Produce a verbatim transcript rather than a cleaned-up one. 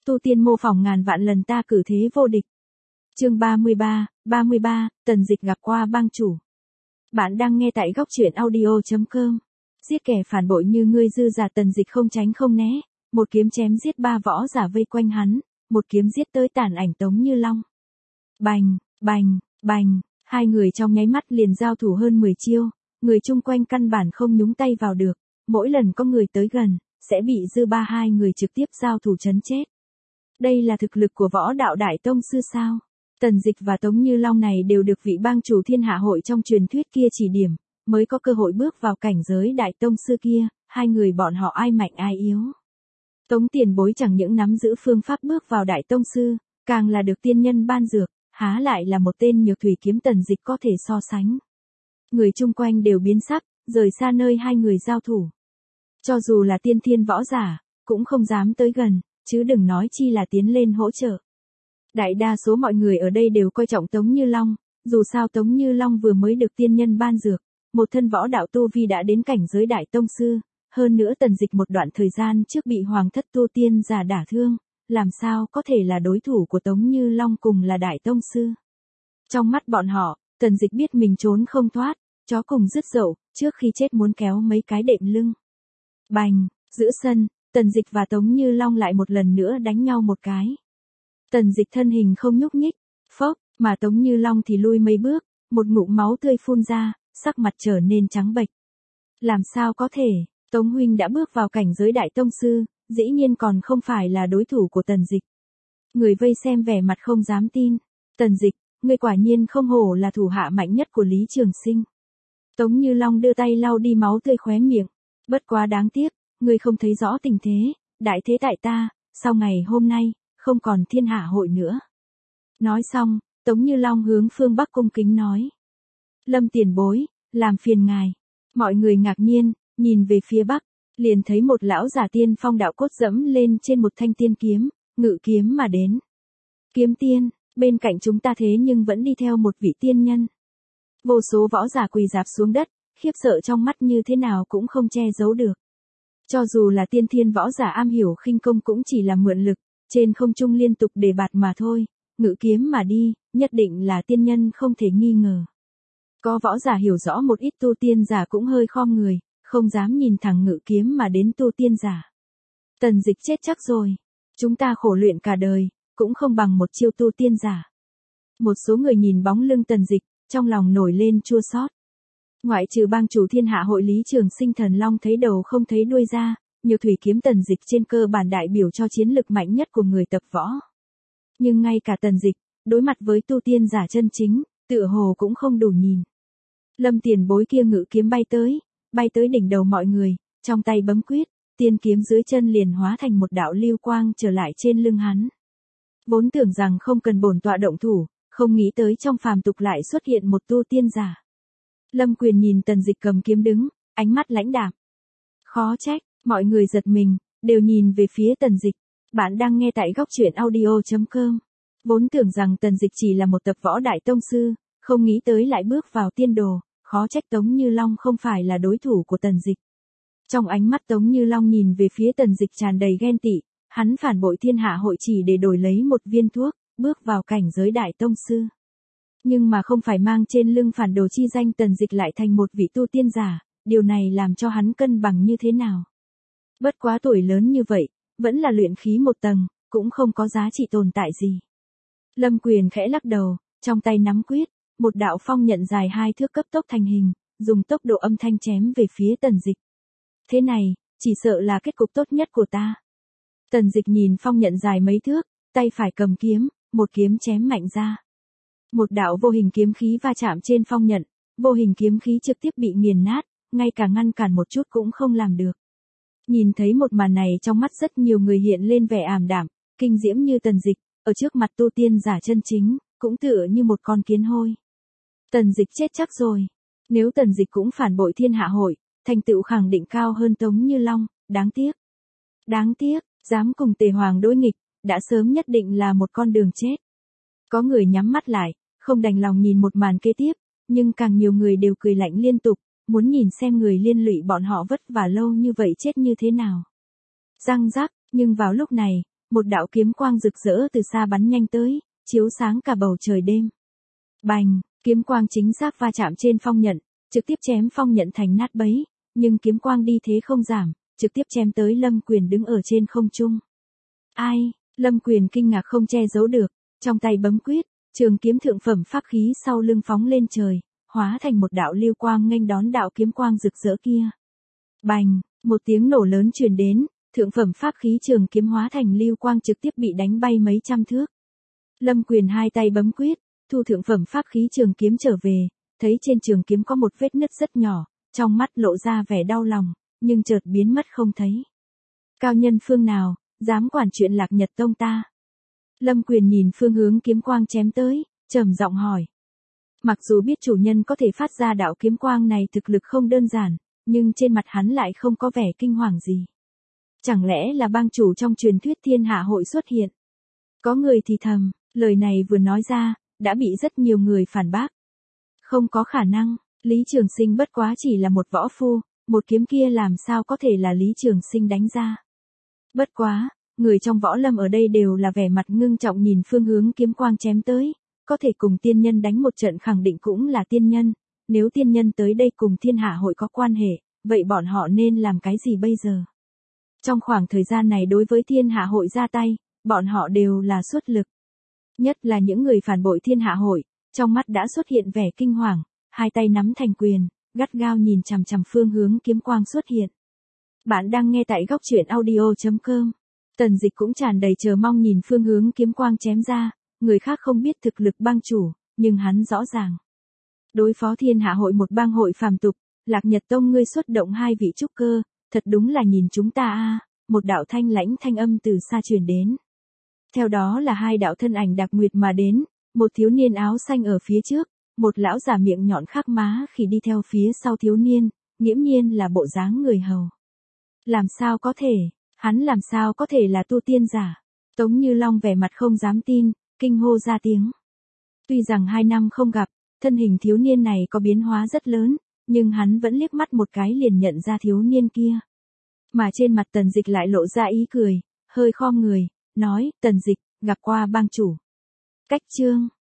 tu tiên mô phỏng ngàn vạn lần ta cử thế vô địch. Chương ba mươi ba, ba mươi ba, Tần Dịch gặp qua bang chủ. Bạn đang nghe tại góc truyện audio chấm com. Giết kẻ phản bội như ngươi dư giả. Tần Dịch không tránh không né, một kiếm chém giết ba võ giả vây quanh hắn, một kiếm giết tới tàn ảnh Tống Như Long. Bành, bành, bành, hai người trong nháy mắt liền giao thủ hơn mười chiêu, người chung quanh căn bản không nhúng tay vào được, mỗi lần có người tới gần, sẽ bị dư ba hai người trực tiếp giao thủ chấn chết. Đây là thực lực của võ đạo đại tông sư sao? Tần Dịch và Tống Như Long này đều được vị bang chủ thiên hạ hội trong truyền thuyết kia chỉ điểm, mới có cơ hội bước vào cảnh giới đại tông sư kia, hai người bọn họ ai mạnh ai yếu. Tống tiền bối chẳng những nắm giữ phương pháp bước vào đại tông sư, càng là được tiên nhân ban dược, há lại là một tên nhược thủy kiếm Tần Dịch có thể so sánh. Người chung quanh đều biến sắc, rời xa nơi hai người giao thủ. Cho dù là tiên thiên võ giả, cũng không dám tới gần, chứ đừng nói chi là tiến lên hỗ trợ. Đại đa số mọi người ở đây đều coi trọng Tống Như Long, dù sao Tống Như Long vừa mới được tiên nhân ban dược, một thân võ đạo tu vi đã đến cảnh giới đại tông sư, hơn nữa Tần Dịch một đoạn thời gian trước bị hoàng thất tu tiên giả đả thương, làm sao có thể là đối thủ của Tống Như Long cùng là đại tông sư. Trong mắt bọn họ, Tần Dịch biết mình trốn không thoát, chó cùng dứt dậu, trước khi chết muốn kéo mấy cái đệm lưng. Bành, giữa sân, Tần Dịch và Tống Như Long lại một lần nữa đánh nhau một cái. Tần Dịch thân hình không nhúc nhích, phốc, mà Tống Như Long thì lui mấy bước, một ngụm máu tươi phun ra, sắc mặt trở nên trắng bệch. Làm sao có thể, Tống huynh đã bước vào cảnh giới đại tông sư, dĩ nhiên còn không phải là đối thủ của Tần Dịch. Người vây xem vẻ mặt không dám tin. Tần Dịch, ngươi quả nhiên không hổ là thủ hạ mạnh nhất của Lý Trường Sinh. Tống Như Long đưa tay lau đi máu tươi khóe miệng. Bất quá đáng tiếc, ngươi không thấy rõ tình thế, đại thế tại ta, sau ngày hôm nay, không còn thiên hạ hội nữa. Nói xong, Tống Như Long hướng phương Bắc cung kính nói. Lâm tiền bối, làm phiền ngài. Mọi người ngạc nhiên, nhìn về phía Bắc, liền thấy một lão giả tiên phong đạo cốt dẫm lên trên một thanh tiên kiếm, ngự kiếm mà đến. Kiếm tiên, bên cạnh chúng ta thế nhưng vẫn đi theo một vị tiên nhân. Vô số võ giả quỳ rạp xuống đất, khiếp sợ trong mắt như thế nào cũng không che giấu được. Cho dù là tiên thiên võ giả am hiểu khinh công cũng chỉ là mượn lực, trên không trung liên tục đề bạt mà thôi, ngự kiếm mà đi, nhất định là tiên nhân không thể nghi ngờ. Có võ giả hiểu rõ một ít tu tiên giả cũng hơi khom người, không dám nhìn thẳng ngự kiếm mà đến tu tiên giả. Tần Dịch chết chắc rồi, chúng ta khổ luyện cả đời, cũng không bằng một chiêu tu tiên giả. Một số người nhìn bóng lưng Tần Dịch, trong lòng nổi lên chua xót. Ngoại trừ bang chủ thiên hạ hội Lý Trường Sinh Thần Long thấy đầu không thấy đuôi ra, nhược thủy kiếm Tần Dịch trên cơ bản đại biểu cho chiến lực mạnh nhất của người tập võ. Nhưng ngay cả Tần Dịch, đối mặt với tu tiên giả chân chính, tựa hồ cũng không đủ nhìn. Lâm tiền bối kia ngự kiếm bay tới, bay tới đỉnh đầu mọi người, trong tay bấm quyết, tiên kiếm dưới chân liền hóa thành một đạo lưu quang trở lại trên lưng hắn. Vốn tưởng rằng không cần bổn tọa động thủ, không nghĩ tới trong phàm tục lại xuất hiện một tu tiên giả. Lâm Quyền nhìn Tần Dịch cầm kiếm đứng, ánh mắt lãnh đạm. Khó trách, mọi người giật mình, đều nhìn về phía Tần Dịch. Bạn đang nghe tại góc truyện audio chấm com. Vốn tưởng rằng Tần Dịch chỉ là một tập võ đại tông sư, không nghĩ tới lại bước vào tiên đồ, khó trách Tống Như Long không phải là đối thủ của Tần Dịch. Trong ánh mắt Tống Như Long nhìn về phía Tần Dịch tràn đầy ghen tị, hắn phản bội thiên hạ hội chỉ để đổi lấy một viên thuốc, bước vào cảnh giới đại tông sư. Nhưng mà không phải mang trên lưng phản đồ chi danh, Tần Dịch lại thành một vị tu tiên giả, điều này làm cho hắn cân bằng như thế nào. Bất quá tuổi lớn như vậy, vẫn là luyện khí một tầng, cũng không có giá trị tồn tại gì. Lâm Quyền khẽ lắc đầu, trong tay nắm quyết, một đạo phong nhận dài hai thước cấp tốc thành hình, dùng tốc độ âm thanh chém về phía Tần Dịch. Thế này, chỉ sợ là kết cục tốt nhất của ta. Tần Dịch nhìn phong nhận dài mấy thước, tay phải cầm kiếm, một kiếm chém mạnh ra. Một đạo vô hình kiếm khí va chạm trên phong nhận, vô hình kiếm khí trực tiếp bị nghiền nát, ngay cả ngăn cản một chút cũng không làm được. Nhìn thấy một màn này trong mắt rất nhiều người hiện lên vẻ ảm đạm, kinh diễm như Tần Dịch, ở trước mặt tu tiên giả chân chính, cũng tựa như một con kiến hôi. Tần Dịch chết chắc rồi. Nếu Tần Dịch cũng phản bội thiên hạ hội, thành tựu khẳng định cao hơn Tống Như Long, đáng tiếc. Đáng tiếc, dám cùng Tề Hoàng đối nghịch, đã sớm nhất định là một con đường chết. Có người nhắm mắt lại, không đành lòng nhìn một màn kế tiếp, nhưng càng nhiều người đều cười lạnh liên tục, muốn nhìn xem người liên lụy bọn họ vất vả lâu như vậy chết như thế nào. Răng rắc, nhưng vào lúc này, một đạo kiếm quang rực rỡ từ xa bắn nhanh tới, chiếu sáng cả bầu trời đêm. Bành, kiếm quang chính xác va chạm trên phong nhận, trực tiếp chém phong nhận thành nát bấy, nhưng kiếm quang đi thế không giảm, trực tiếp chém tới Lâm Quyền đứng ở trên không trung. Ai, Lâm Quyền kinh ngạc không che giấu được, trong tay bấm quyết, trường kiếm thượng phẩm pháp khí sau lưng phóng lên trời, hóa thành một đạo lưu quang nghênh đón đạo kiếm quang rực rỡ kia. Bành, một tiếng nổ lớn truyền đến, thượng phẩm pháp khí trường kiếm hóa thành lưu quang trực tiếp bị đánh bay mấy trăm thước. Lâm Quyền hai tay bấm quyết, thu thượng phẩm pháp khí trường kiếm trở về, thấy trên trường kiếm có một vết nứt rất nhỏ, trong mắt lộ ra vẻ đau lòng, nhưng chợt biến mất không thấy. Cao nhân phương nào, dám quản chuyện Lạc Nhật Tông ta? Lâm Quyền nhìn phương hướng kiếm quang chém tới, trầm giọng hỏi. Mặc dù biết chủ nhân có thể phát ra đạo kiếm quang này thực lực không đơn giản, nhưng trên mặt hắn lại không có vẻ kinh hoàng gì. Chẳng lẽ là bang chủ trong truyền thuyết thiên hạ hội xuất hiện? Có người thì thầm, lời này vừa nói ra, đã bị rất nhiều người phản bác. Không có khả năng, Lý Trường Sinh bất quá chỉ là một võ phu, một kiếm kia làm sao có thể là Lý Trường Sinh đánh ra. Bất quá, người trong võ lâm ở đây đều là vẻ mặt ngưng trọng nhìn phương hướng kiếm quang chém tới, có thể cùng tiên nhân đánh một trận khẳng định cũng là tiên nhân, nếu tiên nhân tới đây cùng thiên hạ hội có quan hệ, vậy bọn họ nên làm cái gì bây giờ? Trong khoảng thời gian này đối với thiên hạ hội ra tay, bọn họ đều là xuất lực. Nhất là những người phản bội thiên hạ hội, trong mắt đã xuất hiện vẻ kinh hoàng, hai tay nắm thành quyền, gắt gao nhìn chằm chằm phương hướng kiếm quang xuất hiện. Bạn đang nghe tại góc truyện audio chấm com. Tần Dịch cũng tràn đầy chờ mong nhìn phương hướng kiếm quang chém ra, người khác không biết thực lực bang chủ, nhưng hắn rõ ràng. Đối phó thiên hạ hội một bang hội phàm tục, Lạc Nhật Tông ngươi xuất động hai vị trúc cơ, thật đúng là nhìn chúng ta a. Một đạo thanh lãnh thanh âm từ xa truyền đến. Theo đó là hai đạo thân ảnh đặc nguyệt mà đến, một thiếu niên áo xanh ở phía trước, một lão già miệng nhọn khắc má khi đi theo phía sau thiếu niên, nghiễm nhiên là bộ dáng người hầu. Làm sao có thể, hắn làm sao có thể là tu tiên giả? Tống Như Long vẻ mặt không dám tin, kinh hô ra tiếng. Tuy rằng hai năm không gặp, thân hình thiếu niên này có biến hóa rất lớn, nhưng hắn vẫn liếc mắt một cái liền nhận ra thiếu niên kia. Mà trên mặt Tần Dịch lại lộ ra ý cười, hơi khom người, nói, Tần Dịch, gặp qua bang chủ. Cách chương.